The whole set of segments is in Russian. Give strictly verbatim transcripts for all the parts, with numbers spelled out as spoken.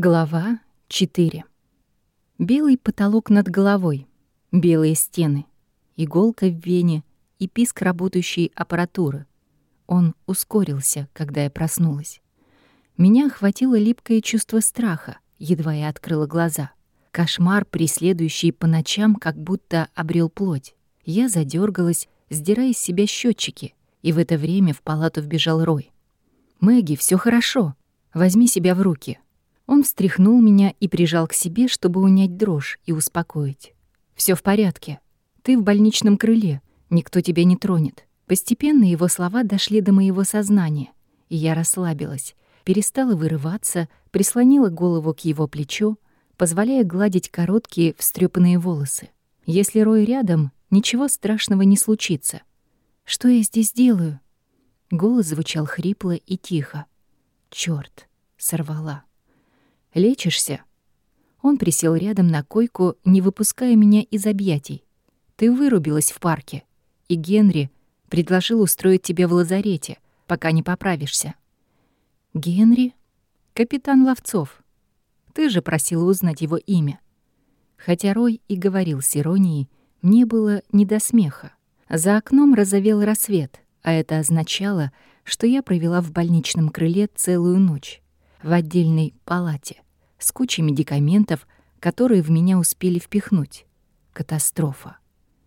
Глава четыре. Белый потолок над головой, белые стены, иголка в вене и писк работающей аппаратуры. Он ускорился, когда я проснулась. Меня охватило липкое чувство страха, едва я открыла глаза. Кошмар, преследующий по ночам, как будто обрел плоть. Я задергалась, сдирая с себя счетчики, и в это время в палату вбежал Рой. «Мэгги, все хорошо. Возьми себя в руки». Он встряхнул меня и прижал к себе, чтобы унять дрожь и успокоить. Все в порядке. Ты в больничном крыле. Никто тебя не тронет». Постепенно его слова дошли до моего сознания, и я расслабилась, перестала вырываться, прислонила голову к его плечу, позволяя гладить короткие встрепанные волосы. Если Рой рядом, ничего страшного не случится. «Что я здесь делаю?» Голос звучал хрипло и тихо. Чёрт, сорвала. «Лечишься?» Он присел рядом на койку, не выпуская меня из объятий. «Ты вырубилась в парке, и Генри предложил устроить тебя в лазарете, пока не поправишься». «Генри?» «Капитан Ловцов. Ты же просила узнать его имя». Хотя Рой и говорил с иронией, мне было не до смеха. За окном разовел рассвет, а это означало, что я провела в больничном крыле целую ночь, в отдельной палате, с кучей медикаментов, которые в меня успели впихнуть. Катастрофа.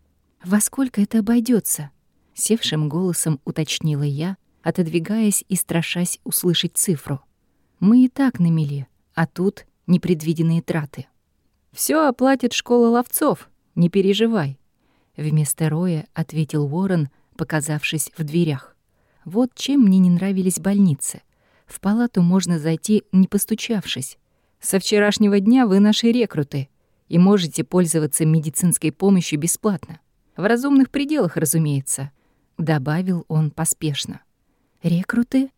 «Во сколько это обойдется? Севшим голосом уточнила я, отодвигаясь и страшась услышать цифру. «Мы и так на мели, а тут непредвиденные траты». «Всё оплатит школа ловцов, не переживай», — вместо Роя ответил Уоррен, показавшись в дверях. Вот чем мне не нравились больницы. В палату можно зайти, не постучавшись. «Со вчерашнего дня вы наши рекруты и можете пользоваться медицинской помощью бесплатно. В разумных пределах, разумеется», — добавил он поспешно. «Рекруты?»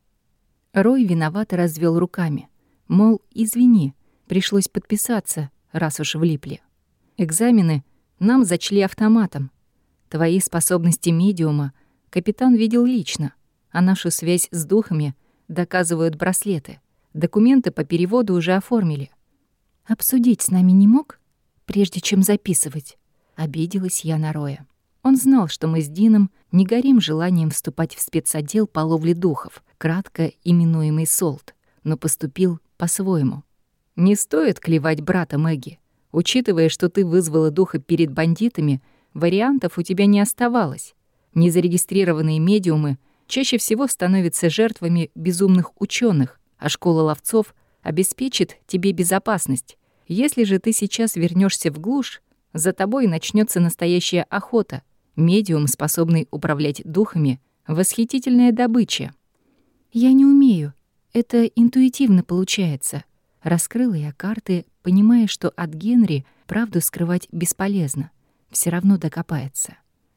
Рой виновато развел руками. Мол, извини, пришлось подписаться, раз уж влипли. Экзамены нам зачли автоматом. Твои способности медиума капитан видел лично, а нашу связь с духами доказывают браслеты. Документы по переводу уже оформили. «Обсудить с нами не мог, прежде чем записывать?» Обиделась я на Роя. Он знал, что мы с Дином не горим желанием вступать в спецотдел по ловле духов, кратко именуемый СОЛТ, но поступил по-своему. «Не стоит клевать брата, Мэгги. Учитывая, что ты вызвала духа перед бандитами, вариантов у тебя не оставалось. Незарегистрированные медиумы чаще всего становятся жертвами безумных ученых, а школа ловцов обеспечит тебе безопасность. Если же ты сейчас вернешься в глушь, за тобой начнется настоящая охота. Медиум, способный управлять духами, восхитительная добыча». «Я не умею. Это интуитивно получается». Раскрыла я карты, понимая, что от Генри правду скрывать бесполезно. Все равно докопается.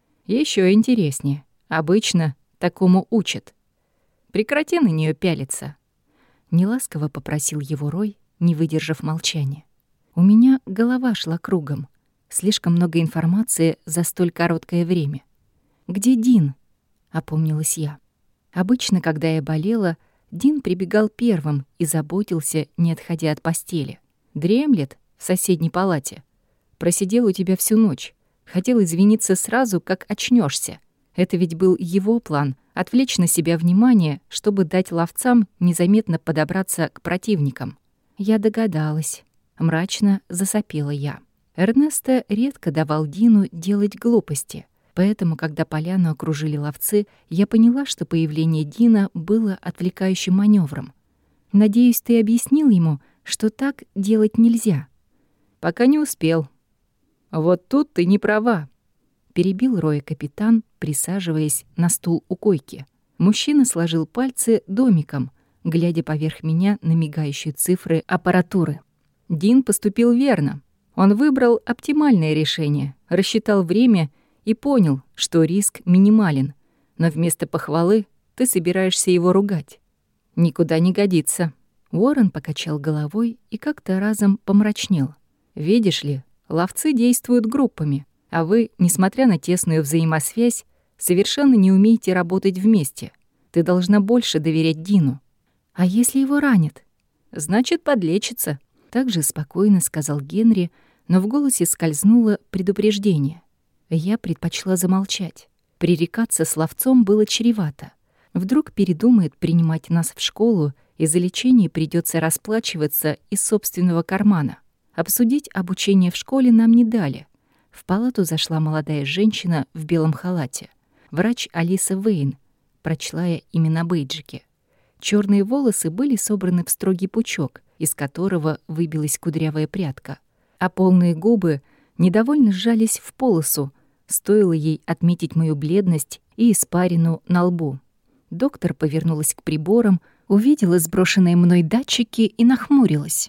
Еще интереснее. Обычно такому учат. Прекрати на нее пялиться. Неласково попросил его Рой, не выдержав молчания. У меня голова шла кругом. Слишком много информации за столь короткое время. «Где Дин?» — опомнилась я. Обычно, когда я болела, Дин прибегал первым и заботился, не отходя от постели. «Дремлет в соседней палате. Просидел у тебя всю ночь. Хотел извиниться сразу, как очнешься. Это ведь был его план — отвлечь на себя внимание, чтобы дать ловцам незаметно подобраться к противникам». Я догадалась. Мрачно засопела я. Эрнесто редко давал Дину делать глупости, поэтому, когда поляну окружили ловцы, я поняла, что появление Дина было отвлекающим маневром. «Надеюсь, ты объяснил ему, что так делать нельзя?» «Пока не успел». «Вот тут ты не права», — перебил Роя капитан, присаживаясь на стул у койки. Мужчина сложил пальцы домиком, глядя поверх меня на мигающие цифры аппаратуры. «Дин поступил верно. Он выбрал оптимальное решение, рассчитал время и понял, что риск минимален. Но вместо похвалы ты собираешься его ругать. Никуда не годится». Уоррен покачал головой и как-то разом помрачнел. «Видишь ли, ловцы действуют группами, а вы, несмотря на тесную взаимосвязь, совершенно не умеете работать вместе. Ты должна больше доверять Дину». «А если его ранят?» «Значит, подлечится. также спокойно сказал Генри, но в голосе скользнуло предупреждение. Я предпочла замолчать. Пререкаться словцом было чревато. Вдруг передумает принимать нас в школу, и за лечение придется расплачиваться из собственного кармана. Обсудить обучение в школе нам не дали. В палату зашла молодая женщина в белом халате. Врач Алиса Вейн, прочла я имя на бейджике. Черные волосы были собраны в строгий пучок, из которого выбилась кудрявая прядка, а полные губы недовольно сжались в полосу, стоило ей отметить мою бледность и испарину на лбу. Доктор повернулась к приборам, увидела сброшенные мной датчики и нахмурилась.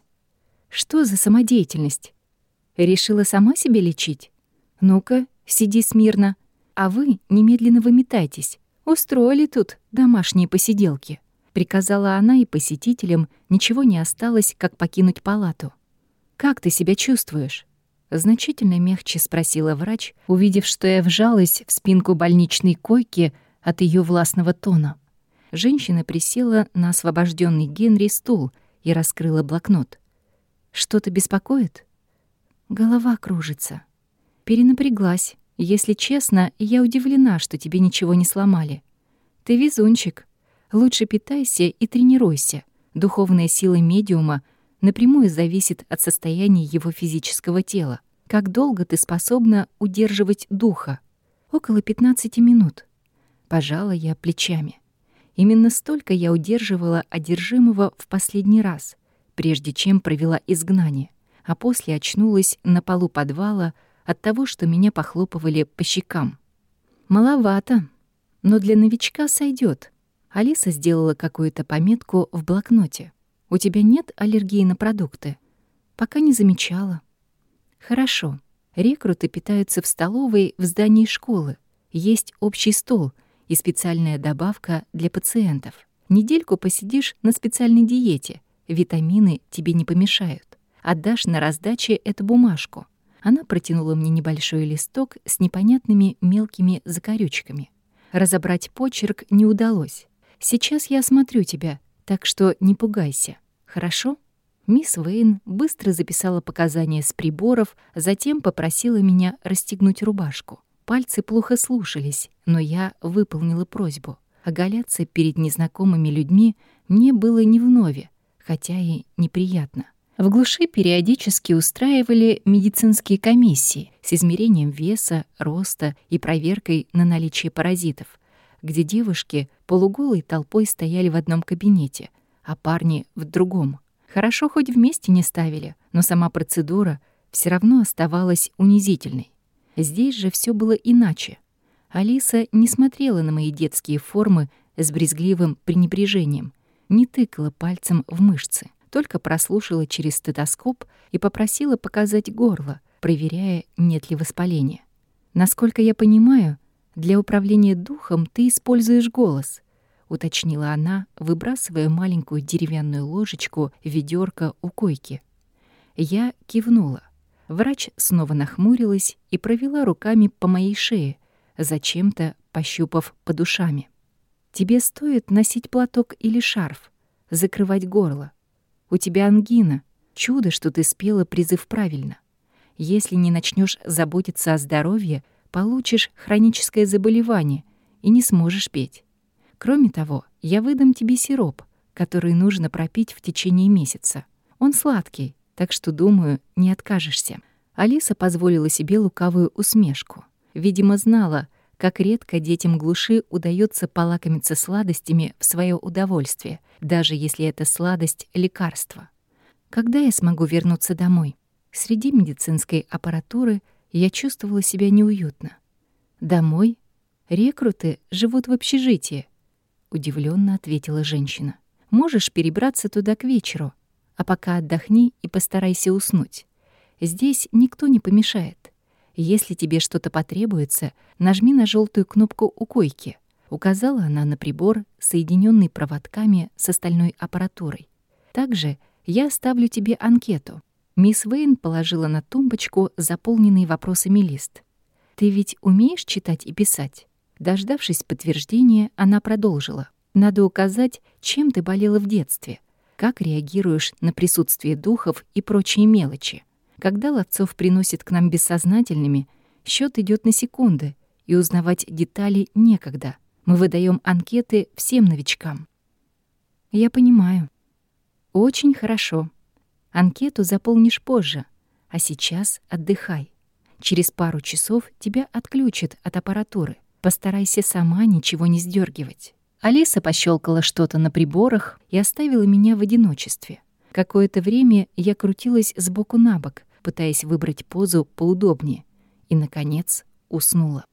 Что за самодеятельность? Решила сама себя лечить? Ну-ка, сиди смирно. А вы немедленно выметайтесь. Устроили тут домашние посиделки. Приказала она, и посетителям ничего не осталось, как покинуть палату. «Как ты себя чувствуешь?» Значительно мягче спросила врач, увидев, что я вжалась в спинку больничной койки от ее властного тона. Женщина присела на освобожденный Генри стул и раскрыла блокнот. «Что-то беспокоит?» «Голова кружится. Перенапряглась. Если честно, я удивлена, что тебе ничего не сломали. Ты везунчик. Лучше питайся и тренируйся. Духовная сила медиума напрямую зависит от состояния его физического тела. Как долго ты способна удерживать духа? Около пятнадцати минут. Пожала я плечами. Именно столько я удерживала одержимого в последний раз, прежде чем провела изгнание, а после очнулась на полу подвала от того, что меня похлопывали по щекам. Маловато, но для новичка сойдет. Алиса сделала какую-то пометку в блокноте. «У тебя нет аллергии на продукты?» «Пока не замечала». «Хорошо. Рекруты питаются в столовой в здании школы. Есть общий стол и специальная добавка для пациентов. Недельку посидишь на специальной диете. Витамины тебе не помешают. Отдашь на раздаче эту бумажку». Она протянула мне небольшой листок с непонятными мелкими закорючками. Разобрать почерк не удалось. «Сейчас я осмотрю тебя, так что не пугайся. Хорошо?» Мисс Вейн быстро записала показания с приборов, затем попросила меня расстегнуть рубашку. Пальцы плохо слушались, но я выполнила просьбу. Оголяться перед незнакомыми людьми мне было не вновь, хотя и неприятно. В глуши периодически устраивали медицинские комиссии с измерением веса, роста и проверкой на наличие паразитов, где девушки полуголой толпой стояли в одном кабинете, а парни — в другом. Хорошо хоть вместе не ставили, но сама процедура все равно оставалась унизительной. Здесь же все было иначе. Алиса не смотрела на мои детские формы с брезгливым пренебрежением, не тыкала пальцем в мышцы, только прослушала через стетоскоп и попросила показать горло, проверяя, нет ли воспаления. «Насколько я понимаю, для управления духом ты используешь голос», — уточнила она, выбрасывая маленькую деревянную ложечку в ведёрко у койки. Я кивнула. Врач снова нахмурилась и провела руками по моей шее, зачем-то пощупав под ушами. «Тебе стоит носить платок или шарф, закрывать горло. У тебя ангина. Чудо, что ты спела призыв правильно. Если не начнешь заботиться о здоровье, получишь хроническое заболевание и не сможешь петь. Кроме того, я выдам тебе сироп, который нужно пропить в течение месяца. Он сладкий, так что, думаю, не откажешься». Алиса позволила себе лукавую усмешку. Видимо, знала, как редко детям глуши удается полакомиться сладостями в свое удовольствие, даже если это сладость — лекарство. Когда я смогу вернуться домой? Среди медицинской аппаратуры я чувствовала себя неуютно. «Домой? Рекруты живут в общежитии», — удивленно ответила женщина. «Можешь перебраться туда к вечеру, а пока отдохни и постарайся уснуть. Здесь никто не помешает. Если тебе что-то потребуется, нажми на желтую кнопку у койки», — указала она на прибор, соединенный проводками с остальной аппаратурой. «Также я оставлю тебе анкету». Мисс Вейн положила на тумбочку заполненный вопросами лист. «Ты ведь умеешь читать и писать?» Дождавшись подтверждения, она продолжила. «Надо указать, чем ты болела в детстве. Как реагируешь на присутствие духов и прочие мелочи? Когда ловцов приносят к нам бессознательными, счет идет на секунды, и узнавать детали некогда. Мы выдаем анкеты всем новичкам. Я понимаю. Очень хорошо. Анкету заполнишь позже, а сейчас отдыхай. Через пару часов тебя отключат от аппаратуры. Постарайся сама ничего не сдергивать. Алиса пощелкала что-то на приборах и оставила меня в одиночестве. Какое-то время я крутилась сбоку на бок, пытаясь выбрать позу поудобнее, и, наконец, уснула.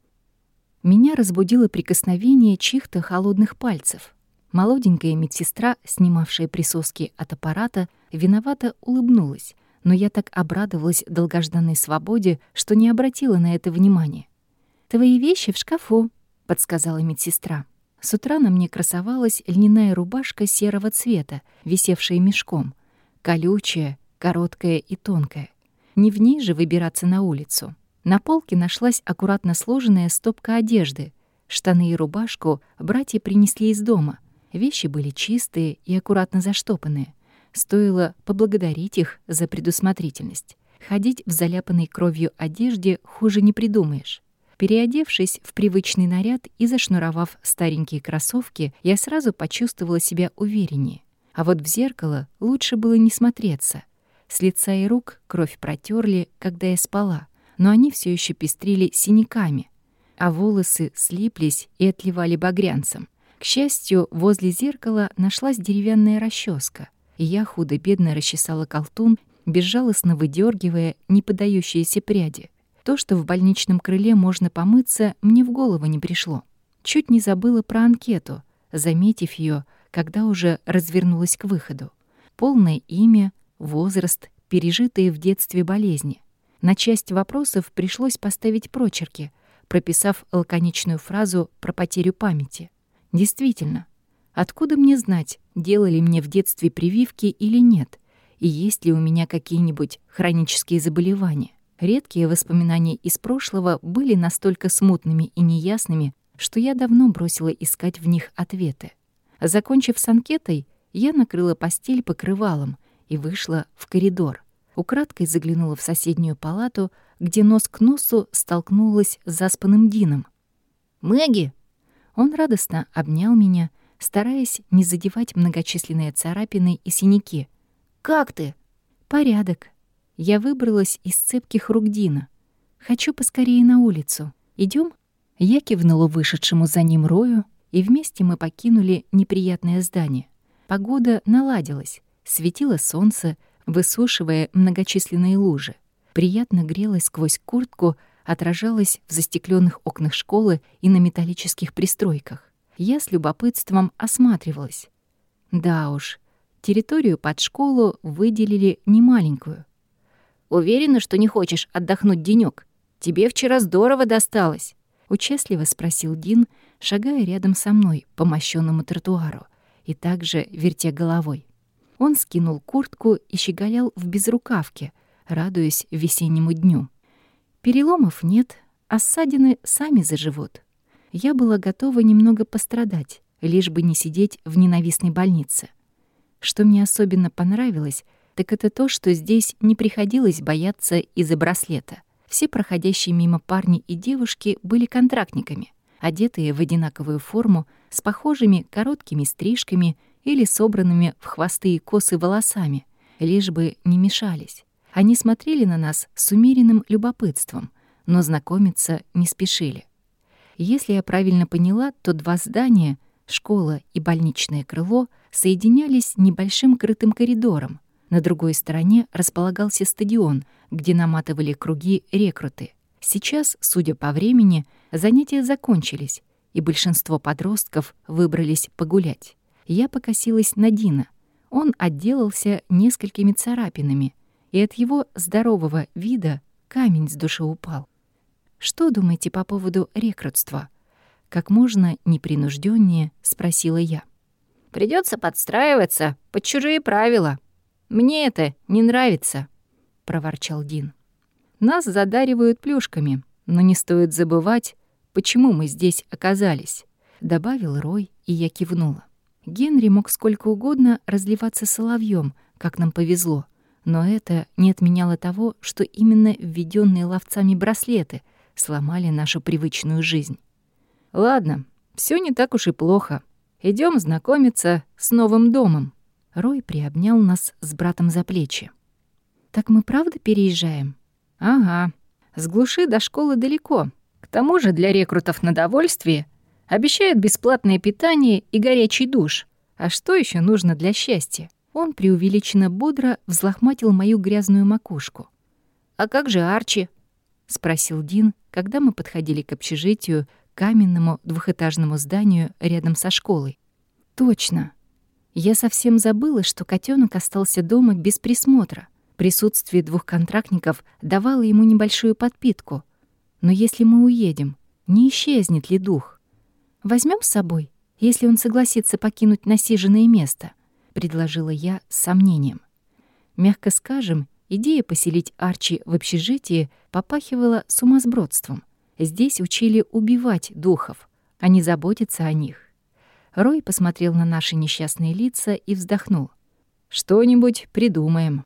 Меня разбудило прикосновение чьих-то холодных пальцев. Молоденькая медсестра, снимавшая присоски от аппарата, виновато улыбнулась, но я так обрадовалась долгожданной свободе, что не обратила на это внимания. «Твои вещи в шкафу», — подсказала медсестра. С утра на мне красовалась льняная рубашка серого цвета, висевшая мешком, колючая, короткая и тонкая. Не в ней же выбираться на улицу. На полке нашлась аккуратно сложенная стопка одежды. Штаны и рубашку братья принесли из дома. Вещи были чистые и аккуратно заштопанные. Стоило поблагодарить их за предусмотрительность. Ходить в заляпанной кровью одежде хуже не придумаешь. Переодевшись в привычный наряд и зашнуровав старенькие кроссовки, я сразу почувствовала себя увереннее. А вот в зеркало лучше было не смотреться. С лица и рук кровь протерли, когда я спала, но они все еще пестрили синяками, а волосы слиплись и отливали багрянцем. К счастью, возле зеркала нашлась деревянная расческа, и я худо-бедно расчесала колтун, безжалостно выдергивая неподающиеся пряди. То, что в больничном крыле можно помыться, мне в голову не пришло. Чуть не забыла про анкету, заметив ее, когда уже развернулась к выходу. Полное имя, возраст, пережитые в детстве болезни. На часть вопросов пришлось поставить прочерки, прописав лаконичную фразу про потерю памяти. Действительно, откуда мне знать, делали мне в детстве прививки или нет, и есть ли у меня какие-нибудь хронические заболевания? Редкие воспоминания из прошлого были настолько смутными и неясными, что я давно бросила искать в них ответы. Закончив с анкетой, я накрыла постель покрывалом и вышла в коридор. Украдкой заглянула в соседнюю палату, где нос к носу столкнулась с заспанным Дином. «Мэгги!» Он радостно обнял меня, стараясь не задевать многочисленные царапины и синяки. «Как ты?» «Порядок». Я выбралась из цепких рук Дина. «Хочу поскорее на улицу. Идём?» Я кивнула вышедшему за ним Рою, и вместе мы покинули неприятное здание. Погода наладилась, светило солнце, высушивая многочисленные лужи. Приятно грелось сквозь куртку, отражалось в застеклённых окнах школы и на металлических пристройках. Я с любопытством осматривалась. Да уж, территорию под школу выделили немаленькую. «Уверена, что не хочешь отдохнуть денёк? Тебе вчера здорово досталось», — участливо спросил Дин, шагая рядом со мной по мощённому тротуару и также вертя головой. Он скинул куртку и щеголял в безрукавке, радуясь весеннему дню. Переломов нет, а ссадины сами заживут. Я была готова немного пострадать, лишь бы не сидеть в ненавистной больнице. Что мне особенно понравилось, так это то, что здесь не приходилось бояться из-за браслета. Все проходящие мимо парни и девушки были контрактниками, одетые в одинаковую форму, с похожими короткими стрижками или собранными в хвосты и косы волосами, лишь бы не мешались. Они смотрели на нас с умеренным любопытством, но знакомиться не спешили. Если я правильно поняла, то два здания, школа и больничное крыло, соединялись небольшим крытым коридором. На другой стороне располагался стадион, где наматывали круги рекруты. Сейчас, судя по времени, занятия закончились, и большинство подростков выбрались погулять. Я покосилась на Дина. Он отделался несколькими царапинами, и от его здорового вида камень с души упал. «Что думаете по поводу рекрутства?» Как можно непринуждённее спросила я. «Придётся подстраиваться под чужие правила. Мне это не нравится», — проворчал Дин. «Нас задаривают плюшками, но не стоит забывать, почему мы здесь оказались», — добавил Рой, и я кивнула. Генри мог сколько угодно разливаться соловьем, как нам повезло, но это не отменяло того, что именно введенные ловцами браслеты сломали нашу привычную жизнь. «Ладно, все не так уж и плохо. Идем знакомиться с новым домом». Рой приобнял нас с братом за плечи. «Так мы правда переезжаем?» «Ага. С глуши до школы далеко. К тому же для рекрутов на довольствие обещают бесплатное питание и горячий душ. А что еще нужно для счастья?» Он преувеличенно бодро взлохматил мою грязную макушку. «А как же Арчи?» — спросил Дин, когда мы подходили к общежитию, каменному двухэтажному зданию рядом со школой. «Точно. Я совсем забыла, что котенок остался дома без присмотра. Присутствие двух контрактников давало ему небольшую подпитку. Но если мы уедем, не исчезнет ли дух? Возьмем с собой, если он согласится покинуть насиженное место», — предложила я с сомнением. Мягко скажем, идея поселить Арчи в общежитии попахивала сумасбродством. Здесь учили убивать духов, а не заботиться о них. Рой посмотрел на наши несчастные лица и вздохнул. «Что-нибудь придумаем».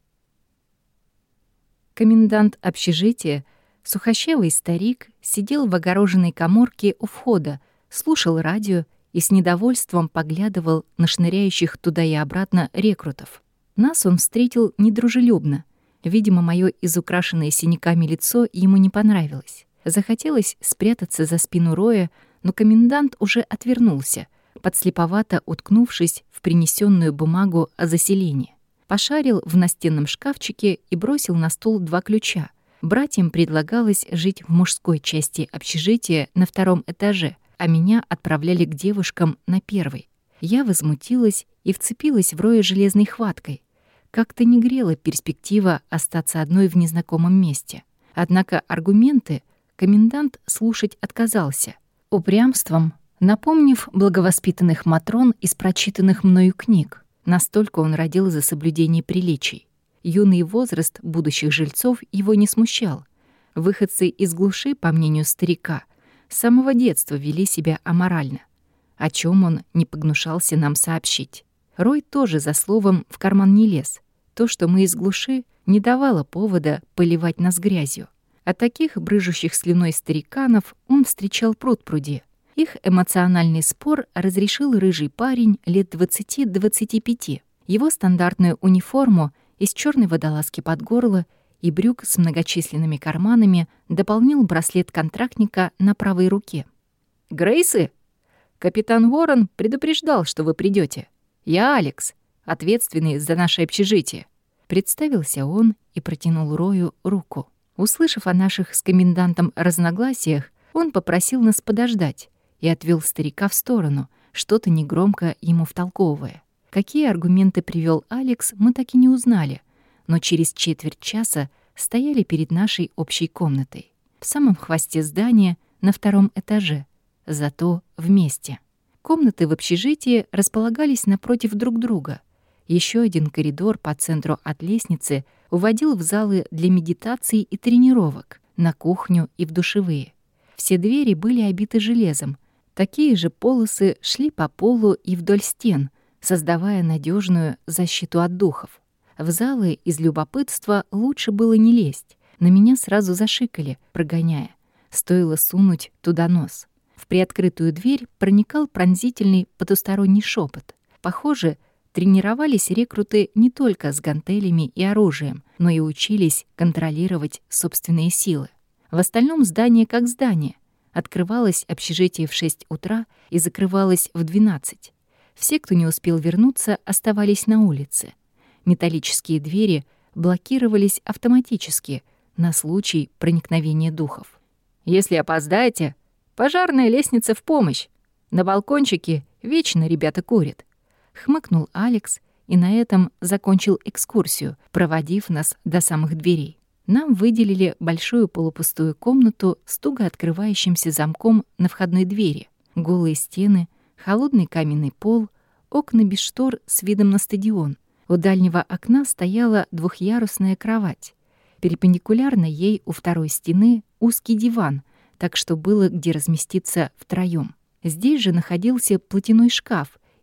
Комендант общежития, сухощавый старик, сидел в огороженной каморке у входа, слушал радио и с недовольством поглядывал на шныряющих туда и обратно рекрутов. Нас он встретил недружелюбно. Видимо, моё изукрашенное синяками лицо ему не понравилось. Захотелось спрятаться за спину Роя, но комендант уже отвернулся, подслеповато уткнувшись в принесенную бумагу о заселении. Пошарил в настенном шкафчике и бросил на стол два ключа. Братьям предлагалось жить в мужской части общежития на втором этаже, а меня отправляли к девушкам на первый. Я возмутилась и вцепилась в Роя железной хваткой. Как-то не грела перспектива остаться одной в незнакомом месте. Однако аргументы комендант слушать отказался, упрямством напомнив благовоспитанных матрон из прочитанных мною книг. Настолько он родил за соблюдение приличий. Юный возраст будущих жильцов его не смущал. Выходцы из глуши, по мнению старика, с самого детства вели себя аморально, о чем он не погнушался нам сообщить. Рой тоже за словом в карман не лез. То, что мы из глуши, не давало повода поливать нас грязью. А таких брыжущих слюной стариканов он встречал пруд-пруди. Их эмоциональный спор разрешил рыжий парень лет двадцати-двадцати пяти. Его стандартную униформу из черной водолазки под горло и брюк с многочисленными карманами дополнил браслет контрактника на правой руке. «Грейсы, капитан Уоррен предупреждал, что вы придете. Я Алекс, ответственный за наше общежитие». Представился он и протянул Рою руку. Услышав о наших с комендантом разногласиях, он попросил нас подождать и отвел старика в сторону, что-то негромко ему втолковывая. Какие аргументы привел Алекс, мы так и не узнали, но через четверть часа стояли перед нашей общей комнатой. В самом хвосте здания, на втором этаже, зато вместе. Комнаты в общежитии располагались напротив друг друга. Еще один коридор по центру от лестницы уводил в залы для медитаций и тренировок, на кухню и в душевые. Все двери были обиты железом. Такие же полосы шли по полу и вдоль стен, создавая надежную защиту от духов. В залы из любопытства лучше было не лезть. На меня сразу зашикали, прогоняя. Стоило сунуть туда нос. В приоткрытую дверь проникал пронзительный потусторонний шепот. Похоже, тренировались рекруты не только с гантелями и оружием, но и учились контролировать собственные силы. В остальном здание как здание. Открывалось общежитие в шесть утра и закрывалось в двенадцать. Все, кто не успел вернуться, оставались на улице. Металлические двери блокировались автоматически на случай проникновения духов. «Если опоздаете, пожарная лестница в помощь. На балкончике вечно ребята курят», — хмыкнул Алекс и на этом закончил экскурсию, проводив нас до самых дверей. Нам выделили большую полупустую комнату с туго открывающимся замком на входной двери, голые стены, холодный каменный пол, окна без штор с видом на стадион. У дальнего окна стояла двухъярусная кровать. Перпендикулярно ей у второй стены узкий диван, так что было где разместиться втроём. Здесь же находился платяной шкаф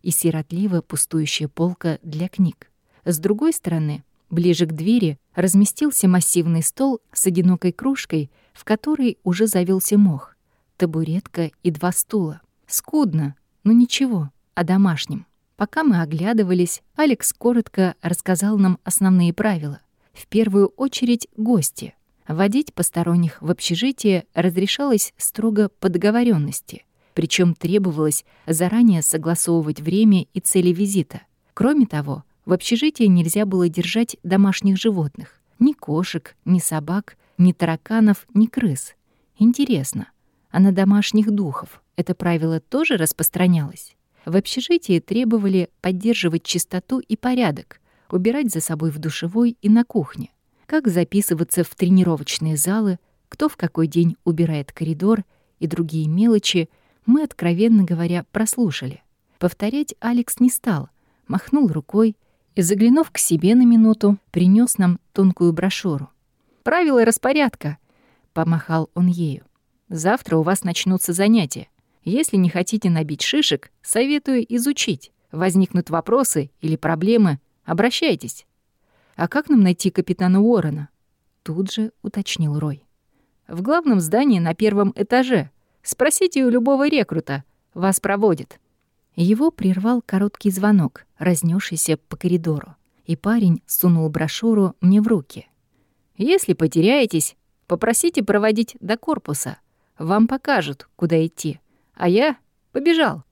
и сиротливо пустующая полка для книг. С другой стороны, ближе к двери, разместился массивный стол с одинокой кружкой, в которой уже завелся мох, табуретка и два стула. Скудно, но ничего, о домашнем. Пока мы оглядывались, Алекс коротко рассказал нам основные правила. В первую очередь гости. Водить посторонних в общежитие разрешалось строго по договоренности, причем требовалось заранее согласовывать время и цели визита. Кроме того, в общежитии нельзя было держать домашних животных. Ни кошек, ни собак, ни тараканов, ни крыс. Интересно, а на домашних духов это правило тоже распространялось? В общежитии требовали поддерживать чистоту и порядок, убирать за собой в душевой и на кухне. Как записываться в тренировочные залы, кто в какой день убирает коридор и другие мелочи, мы, откровенно говоря, прослушали. Повторять Алекс не стал, махнул рукой и, заглянув к себе на минуту, принес нам тонкую брошюру. «Правила распорядка», — помахал он ею. «Завтра у вас начнутся занятия. Если не хотите набить шишек, советую изучить. Возникнут вопросы или проблемы, обращайтесь». «А как нам найти капитана Уоррена?» Тут же уточнил Рой. «В главном здании на первом этаже. Спросите у любого рекрута. Вас проводят». Его прервал короткий звонок, разнесшийся по коридору, и парень сунул брошюру мне в руки. «Если потеряетесь, попросите проводить до корпуса. Вам покажут, куда идти. А я побежал».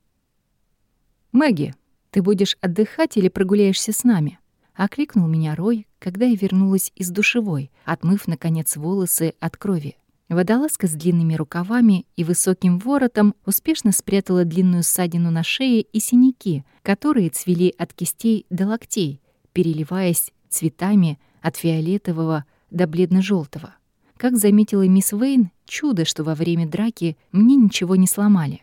«Мэгги, ты будешь отдыхать или прогуляешься с нами?» — окликнул меня Рой, когда я вернулась из душевой, отмыв, наконец, волосы от крови. Водолазка с длинными рукавами и высоким воротом успешно спрятала длинную ссадину на шее и синяки, которые цвели от кистей до локтей, переливаясь цветами от фиолетового до бледно-желтого. Как заметила мисс Вейн, чудо, что во время драки мне ничего не сломали.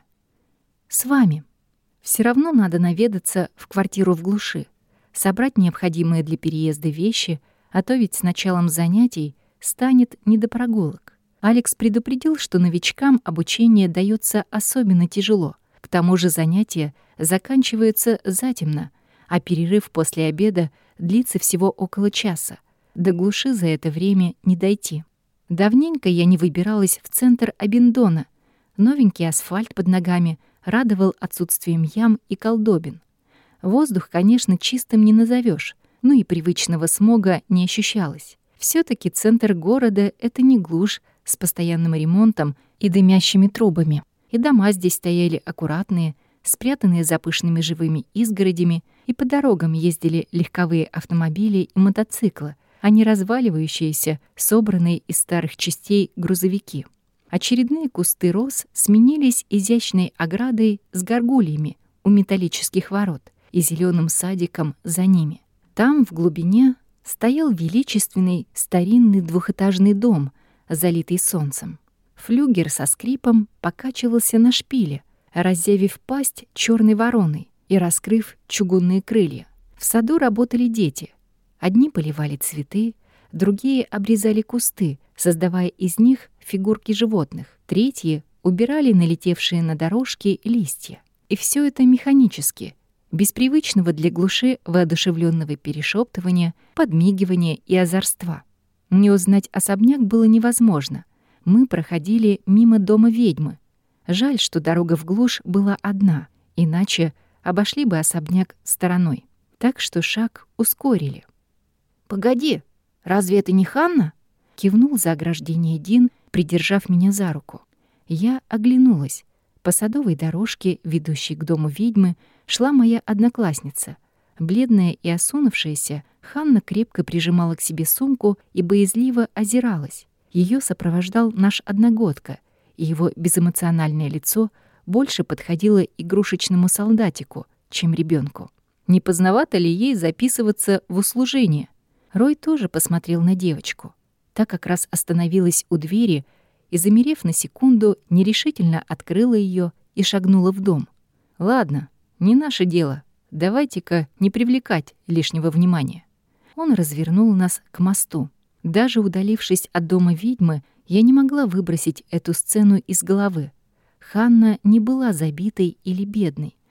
«С вами. Все равно надо наведаться в квартиру в глуши, собрать необходимые для переезда вещи, а то ведь с началом занятий станет не до прогулок». Алекс предупредил, что новичкам обучение дается особенно тяжело. К тому же занятия заканчиваются затемно, а перерыв после обеда длится всего около часа. До глуши за это время не дойти. Давненько я не выбиралась в центр Абиндона. Новенький асфальт под ногами радовал отсутствием ям и колдобин. Воздух, конечно, чистым не назовешь, но и привычного смога не ощущалось. все таки центр города — это не глушь с постоянным ремонтом и дымящими трубами. И дома здесь стояли аккуратные, спрятанные за пышными живыми изгородями, и по дорогам ездили легковые автомобили и мотоциклы, а не разваливающиеся, собранные из старых частей грузовики. Очередные кусты роз сменились изящной оградой с горгульями у металлических ворот и зеленым садиком за ними. Там, в глубине, стоял величественный старинный двухэтажный дом, залитый солнцем. Флюгер со скрипом покачивался на шпиле, разъявив пасть черной вороной и раскрыв чугунные крылья. В саду работали дети. Одни поливали цветы, другие обрезали кусты, создавая из них фигурки животных. Третьи убирали налетевшие на дорожки листья. И все это механически, без привычного для глуши воодушевленного перешептывания, подмигивания и озорства. Не узнать особняк было невозможно. Мы проходили мимо дома ведьмы. Жаль, что дорога в глушь была одна, иначе обошли бы особняк стороной. Так что шаг ускорили. «Погоди, разве это не Ханна?» — кивнул за ограждение Дин, придержав меня за руку. Я оглянулась. По садовой дорожке, ведущей к дому ведьмы, шла моя одноклассница. Бледная и осунувшаяся, Ханна крепко прижимала к себе сумку и боязливо озиралась. Ее сопровождал наш одногодка, и его безэмоциональное лицо больше подходило игрушечному солдатику, чем ребенку. Не поздновато ли ей записываться в услужение? Рой тоже посмотрел на девочку. Та как раз остановилась у двери и, замерев на секунду, нерешительно открыла ее и шагнула в дом. «Ладно, не наше дело. Давайте-ка не привлекать лишнего внимания». Он развернул нас к мосту. Даже удалившись от дома ведьмы, я не могла выбросить эту сцену из головы. Ханна не была забитой или бедной.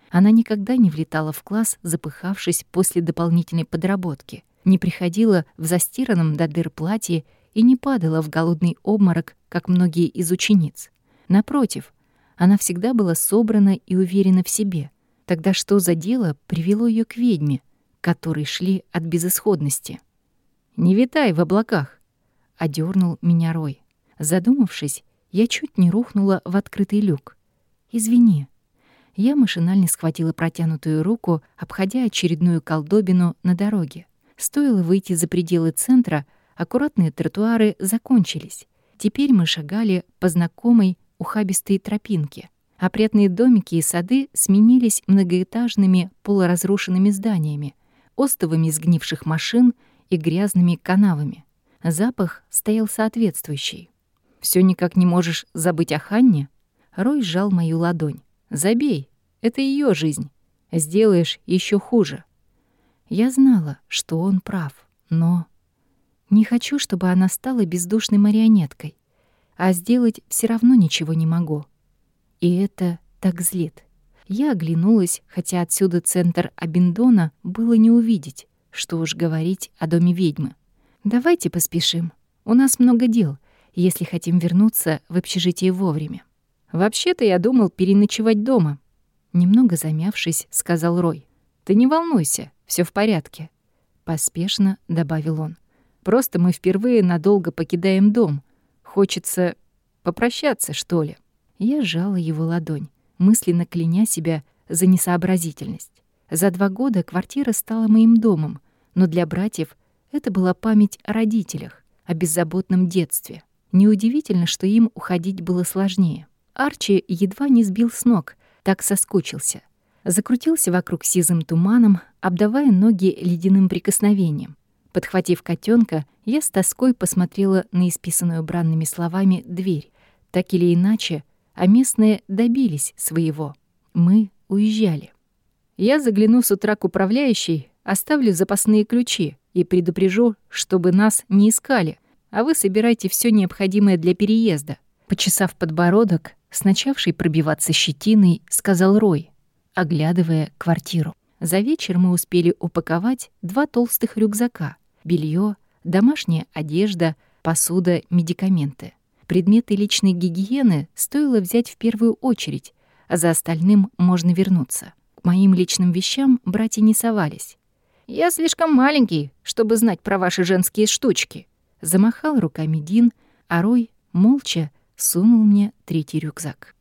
Она никогда не влетала в класс, запыхавшись после дополнительной подработки, не приходила в застиранном до дыр платье и не падала в голодный обморок, как многие из учениц. Напротив, она всегда была собрана и уверена в себе. Тогда что за дело привело ее к ведьме, к которой шли от безысходности? «Не витай в облаках!» — одернул меня Рой. Задумавшись, я чуть не рухнула в открытый люк. «Извини». Я машинально схватила протянутую руку, обходя очередную колдобину на дороге. Стоило выйти за пределы центра, аккуратные тротуары закончились. Теперь мы шагали по знакомой ухабистой тропинке. Опрятные домики и сады сменились многоэтажными полуразрушенными зданиями, остовами сгнивших машин и грязными канавами. Запах стоял соответствующий. «Всё никак не можешь забыть о Ханне?» Рой сжал мою ладонь. «Забей, это её жизнь. Сделаешь ещё хуже». Я знала, что он прав, но не хочу, чтобы она стала бездушной марионеткой, а сделать всё равно ничего не могу. И это так злит. Я оглянулась, хотя отсюда центр Абиндона было не увидеть, что уж говорить о доме ведьмы. «Давайте поспешим. У нас много дел, если хотим вернуться в общежитие вовремя». «Вообще-то я думал переночевать дома», — немного замявшись, сказал Рой. «Ты не волнуйся, всё в порядке», — поспешно добавил он. «Просто мы впервые надолго покидаем дом. Хочется попрощаться, что ли». Я сжала его ладонь, мысленно кляня себя за несообразительность. За два года квартира стала моим домом, но для братьев это была память о родителях, о беззаботном детстве. Неудивительно, что им уходить было сложнее. Арчи едва не сбил с ног, так соскучился. Закрутился вокруг сизым туманом, обдавая ноги ледяным прикосновением. Подхватив котенка, я с тоской посмотрела на исписанную бранными словами дверь. Так или иначе, а местные добились своего. Мы уезжали. «Я загляну с утра к управляющей, оставлю запасные ключи и предупрежу, чтобы нас не искали, а вы собирайте всё необходимое для переезда». Почесав подбородок, с начавшей пробиваться щетиной, сказал Рой, оглядывая квартиру. За вечер мы успели упаковать два толстых рюкзака, белье, домашняя одежда, посуда, медикаменты. Предметы личной гигиены стоило взять в первую очередь, а за остальным можно вернуться. К моим личным вещам братья не совались. «Я слишком маленький, чтобы знать про ваши женские штучки», — замахал руками Дин, а Рой молча сунул мне третий рюкзак.